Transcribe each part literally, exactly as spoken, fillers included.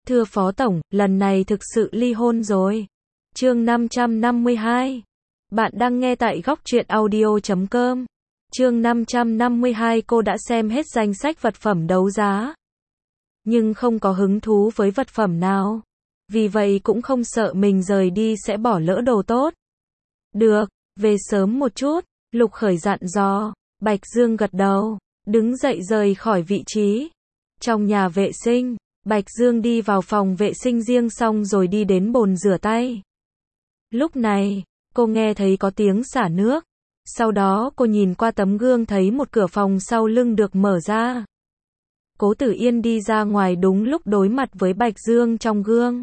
Thưa Phó Tổng, lần này thực sự ly hôn rồi. Chương năm trăm năm mươi hai. Bạn đang nghe tại góc truyện audio chấm com. Chương năm trăm năm mươi hai. Cô đã xem hết danh sách vật phẩm đấu giá, nhưng không có hứng thú với vật phẩm nào. Vì vậy cũng không sợ mình rời đi sẽ bỏ lỡ đồ tốt. Được, về sớm một chút, Lục Khởi dặn dò. Bạch Dương gật đầu, đứng dậy rời khỏi vị trí. Trong nhà vệ sinh, Bạch Dương đi vào phòng vệ sinh riêng xong rồi đi đến bồn rửa tay. Lúc này, cô nghe thấy có tiếng xả nước. Sau đó cô nhìn qua tấm gương thấy một cửa phòng sau lưng được mở ra. Cố Tử Yên đi ra ngoài đúng lúc đối mặt với Bạch Dương trong gương.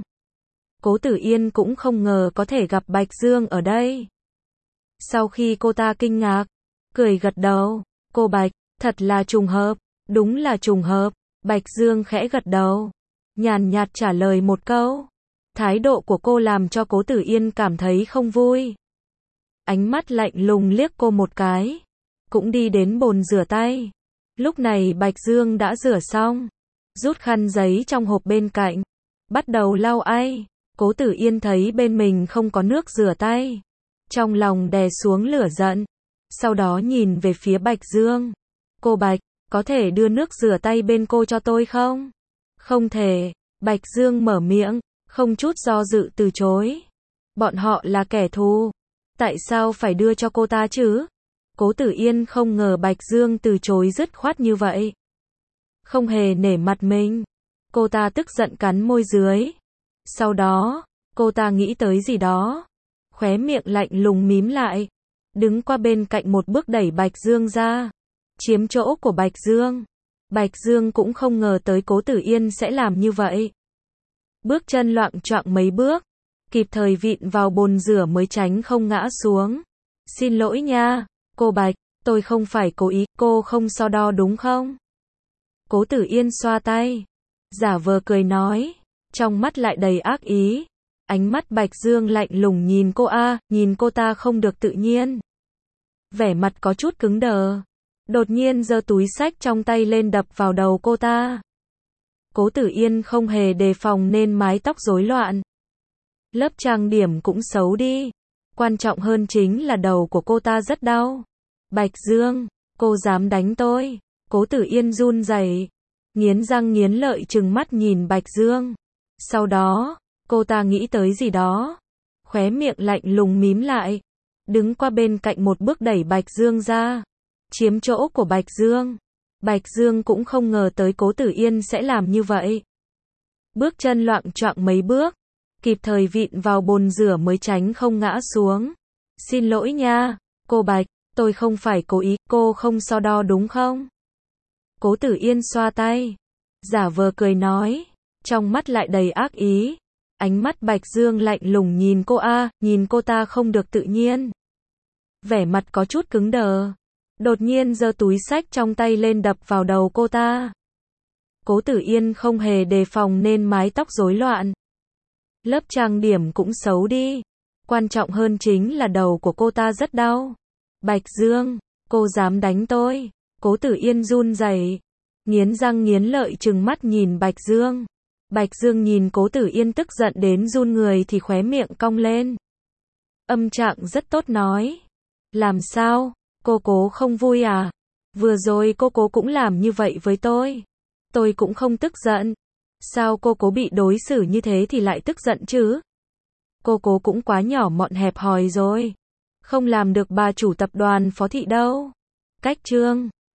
Cố Tử Yên cũng không ngờ có thể gặp Bạch Dương ở đây. Sau khi cô ta kinh ngạc, cười gật đầu. Cô Bạch, thật là trùng hợp. Đúng là trùng hợp. Bạch Dương khẽ gật đầu, nhàn nhạt trả lời một câu. Thái độ của cô làm cho Cố Tử Yên cảm thấy không vui. Ánh mắt lạnh lùng liếc cô một cái, cũng đi đến bồn rửa tay. Lúc này Bạch Dương đã rửa xong, rút khăn giấy trong hộp bên cạnh, bắt đầu lau ai. Cố Tử Yên thấy bên mình không có nước rửa tay, trong lòng đè xuống lửa giận. Sau đó nhìn về phía Bạch Dương. Cô Bạch, có thể đưa nước rửa tay bên cô cho tôi không? Không thể. Bạch Dương mở miệng, không chút do dự từ chối. Bọn họ là kẻ thù, tại sao phải đưa cho cô ta chứ? Cố Tử Yên không ngờ Bạch Dương từ chối dứt khoát như vậy. Không hề nể mặt mình. Cô ta tức giận cắn môi dưới. Sau đó, cô ta nghĩ tới gì đó. Khóe miệng lạnh lùng mím lại. Đứng qua bên cạnh một bước đẩy Bạch Dương ra. Chiếm chỗ của Bạch Dương. Bạch Dương cũng không ngờ tới Cố Tử Yên sẽ làm như vậy. Bước chân loạng choạng mấy bước, kịp thời vịn vào bồn rửa mới tránh không ngã xuống. Xin lỗi nha, cô Bạch, tôi không phải cố ý, cô không so đo đúng không? Cố Tử Yên xoa tay, giả vờ cười nói, trong mắt lại đầy ác ý. Ánh mắt Bạch Dương lạnh lùng nhìn cô a, nhìn cô ta không được tự nhiên. Vẻ mặt có chút cứng đờ. Đột nhiên giơ túi xách trong tay lên đập vào đầu cô ta. Cố Tử Yên không hề đề phòng nên mái tóc rối loạn. Lớp trang điểm cũng xấu đi. Quan trọng hơn chính là đầu của cô ta rất đau. Bạch Dương, cô dám đánh tôi? Cố Tử Yên run rẩy, nghiến răng nghiến lợi trừng mắt nhìn Bạch Dương. Sau đó, cô ta nghĩ tới gì đó. Khóe miệng lạnh lùng mím lại. Đứng qua bên cạnh một bước đẩy Bạch Dương ra. Chiếm chỗ của Bạch Dương. Bạch Dương cũng không ngờ tới Cố Tử Yên sẽ làm như vậy. Bước chân loạng choạng mấy bước, kịp thời vịn vào bồn rửa mới tránh không ngã xuống. Xin lỗi nha, cô Bạch, tôi không phải cố ý, cô không so đo đúng không? Cố Tử Yên xoa tay, giả vờ cười nói, trong mắt lại đầy ác ý. Ánh mắt Bạch Dương lạnh lùng nhìn cô a, nhìn cô ta không được tự nhiên. Vẻ mặt có chút cứng đờ. Đột nhiên giơ túi xách trong tay lên đập vào đầu cô ta. Cố Tử Yên không hề đề phòng nên mái tóc rối loạn. Lớp trang điểm cũng xấu đi. Quan trọng hơn chính là đầu của cô ta rất đau. Bạch Dương, cô dám đánh tôi? Cố Tử Yên run rẩy, nghiến răng nghiến lợi trừng mắt nhìn Bạch Dương. Bạch Dương nhìn Cố Tử Yên tức giận đến run người thì khóe miệng cong lên. Âm trạng rất tốt nói. Làm sao? Cô Cố không vui à? Vừa rồi cô Cố cũng làm như vậy với tôi. Tôi cũng không tức giận. Sao cô Cố bị đối xử như thế thì lại tức giận chứ? Cô Cố cũng quá nhỏ mọn hẹp hòi rồi. Không làm được bà chủ tập đoàn Phó Thị đâu. Cách chương